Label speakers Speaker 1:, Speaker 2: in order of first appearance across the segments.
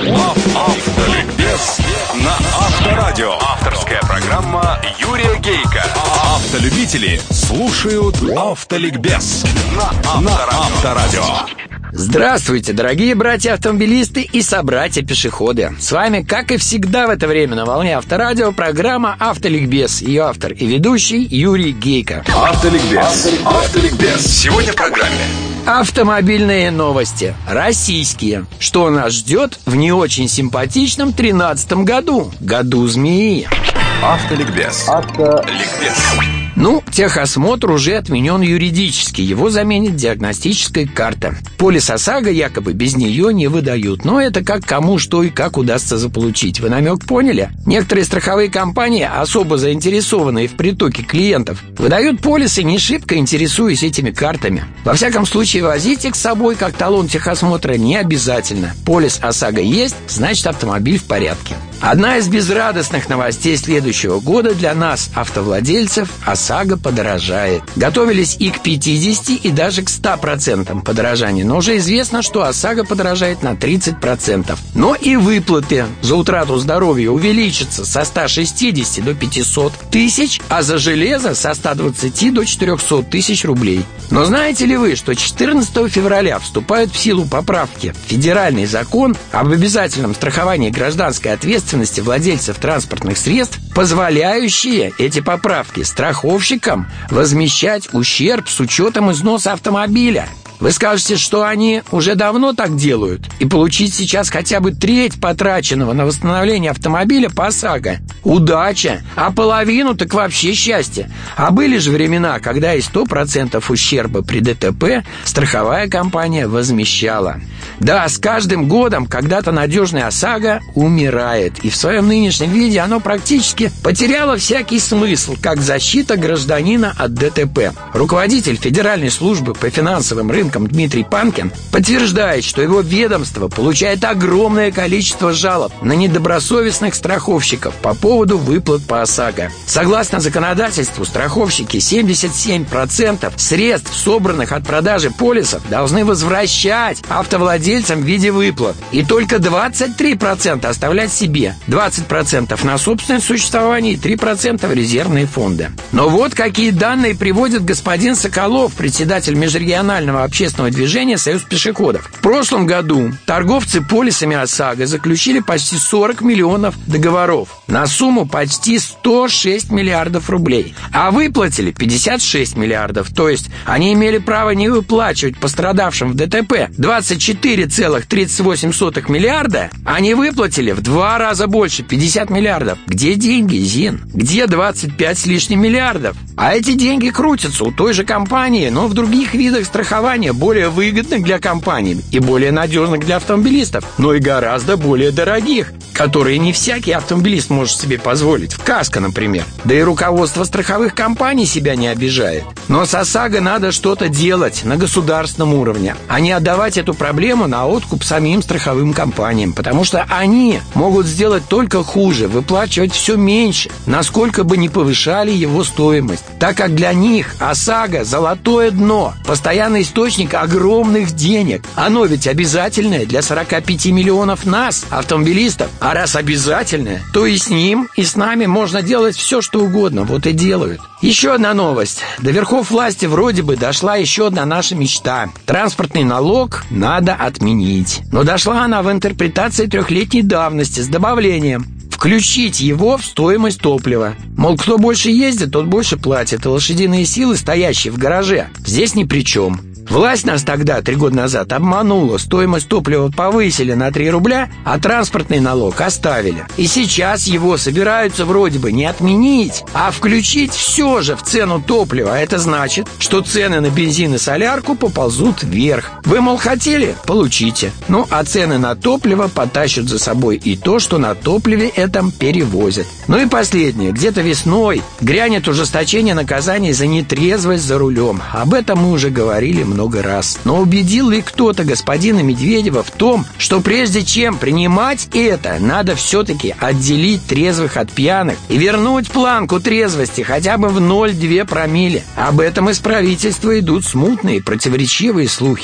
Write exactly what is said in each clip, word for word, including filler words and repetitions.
Speaker 1: Автоликбез на Авторадио. Авторская программа Юрия Гейка. Автолюбители слушают Автоликбез на Авторадио.
Speaker 2: Здравствуйте, дорогие братья-автомобилисты и собратья-пешеходы. С вами, как и всегда в это время на волне Авторадио, программа «Автоликбез». Ее автор и ведущий Юрий Гейка.
Speaker 1: Автоликбез. Автоликбез. Сегодня в программе
Speaker 2: автомобильные новости. Российские. Что нас ждет в не очень симпатичном тринадцатом году? Году змеи.
Speaker 1: Автоликбез. Автоликбез.
Speaker 2: Ну, техосмотр уже отменен юридически. Его заменит диагностическая карта. Полис ОСАГО якобы без нее не выдают. Но это как кому что и как удастся заполучить. Вы намек поняли? Некоторые страховые компании, особо заинтересованные в притоке клиентов, выдают полисы, не шибко интересуясь этими картами. Во всяком случае, возить их с собой как талон техосмотра не обязательно. Полис ОСАГО есть, значит, автомобиль в порядке. Одна из безрадостных новостей следующего года для нас, автовладельцев: ОСАГО подорожает. Готовились и к пятидесяти, и даже к ста процентам подорожания. Но уже известно, что ОСАГО подорожает на тридцать процентов. Но и выплаты за утрату здоровья увеличатся со ста шестидесяти до пятисот тысяч, а за железо со ста двадцати до четырехсот тысяч рублей. Но знаете ли вы, что четырнадцатого февраля вступают в силу поправки в федеральный закон об обязательном страховании гражданской ответственности владельцев транспортных средств, позволяющие эти поправки страховщикам возмещать ущерб с учетом износа автомобиля? Вы скажете, что они уже давно так делают, и получить сейчас хотя бы треть потраченного на восстановление автомобиля по ОСАГО – удача, а половину так вообще счастье. А были же времена, когда и сто процентов ущерба при ДТП страховая компания возмещала. Да, с каждым годом когда-то надежное ОСАГО умирает, и в своем нынешнем виде оно практически потеряло всякий смысл, как защита гражданина от ДТП. Руководитель Федеральной службы по финансовым рынкам Дмитрий Панкин подтверждает, что его ведомство получает огромное количество жалоб на недобросовестных страховщиков по поводу выплат по ОСАГО. Согласно законодательству, страховщики семьдесят семь процентов средств, собранных от продажи полисов, должны возвращать автовладельцам в виде выплат, и только двадцать три процента оставлять себе, двадцать процентов на собственное существование и три процента в резервные фонды. Но вот какие данные приводит господин Соколов, председатель межрегионального общественного общественного движения «Союз пешеходов». В прошлом году торговцы полисами ОСАГО заключили почти сорок миллионов договоров на сумму почти сто шесть миллиардов рублей, а выплатили пятьдесят шесть миллиардов. То есть они имели право не выплачивать пострадавшим в ДТП двадцать четыре целых тридцать восемь сотых миллиарда, они выплатили в два раза больше, пятьдесят миллиардов. Где деньги, Зин? Где двадцать пять с лишним миллиардов? А эти деньги крутятся у той же компании, но в других видах страхования, более выгодных для компаний и более надежных для автомобилистов, но и гораздо более дорогих, которые не всякий автомобилист может себе позволить. В КАСКО, например. Да и руководство страховых компаний себя не обижает. Но с ОСАГО надо что-то делать на государственном уровне, а не отдавать эту проблему на откуп самим страховым компаниям, потому что они могут сделать только хуже, выплачивать все меньше, насколько бы не повышали его стоимость, так как для них ОСАГО – золотое дно, постоянный источник огромных денег. Оно ведь обязательное для сорока пяти миллионов нас, автомобилистов. А раз обязательное, то и с ним, и с нами можно делать все, что угодно. Вот и делают. Еще одна новость. До верхов власти вроде бы дошла еще одна наша мечта. Транспортный налог надо отменить. Но дошла она в интерпретации трехлетней давности с добавлением: включить его в стоимость топлива. Мол, кто больше ездит, тот больше платит, и лошадиные силы, стоящие в гараже, здесь ни при чем. Власть нас тогда, три года назад, обманула. Стоимость топлива повысили на три рубля, а транспортный налог оставили. И сейчас его собираются вроде бы не отменить, а включить все же в цену топлива. Это значит, что цены на бензин и солярку поползут вверх. Вы, мол, хотели? Получите. Ну, а цены на топливо потащат за собой и то, что на топливе этом перевозят. Ну и последнее. Где-то весной грянет ужесточение наказаний за нетрезвость за рулем. Об этом мы уже говорили много. много раз. Но убедил ли кто-то господина Медведева в том, что прежде чем принимать это, надо все-таки отделить трезвых от пьяных и вернуть планку трезвости хотя бы в ноль целых две десятых промилле? Об этом из правительства идут смутные, противоречивые слухи. Кто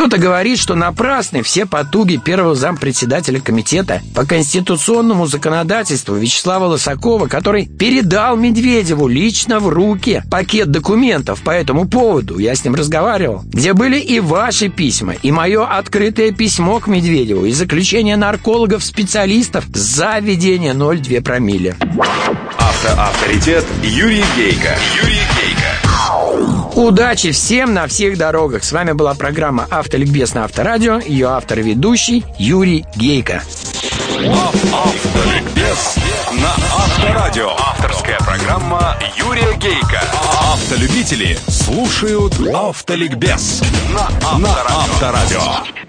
Speaker 2: Кто-то говорит, что напрасны все потуги первого зампредседателя комитета по конституционному законодательству Вячеслава Лысакова, который передал Медведеву лично в руки пакет документов по этому поводу. Я с ним разговаривал, где были и ваши письма, и мое открытое письмо к Медведеву, и заключение наркологов-специалистов за введение ноль целых две десятых промилле.
Speaker 1: Автоавторитет Юрий Гейко. Юрий Гейко.
Speaker 2: Удачи всем на всех дорогах. С вами была программа «Автоликбез» на Авторадио. Ее автор и ведущий Юрий Гейко.
Speaker 1: Автоликбез на Авторадио. Авторская программа Юрия Гейко. Автолюбители слушают Автоликбез на Авторадио.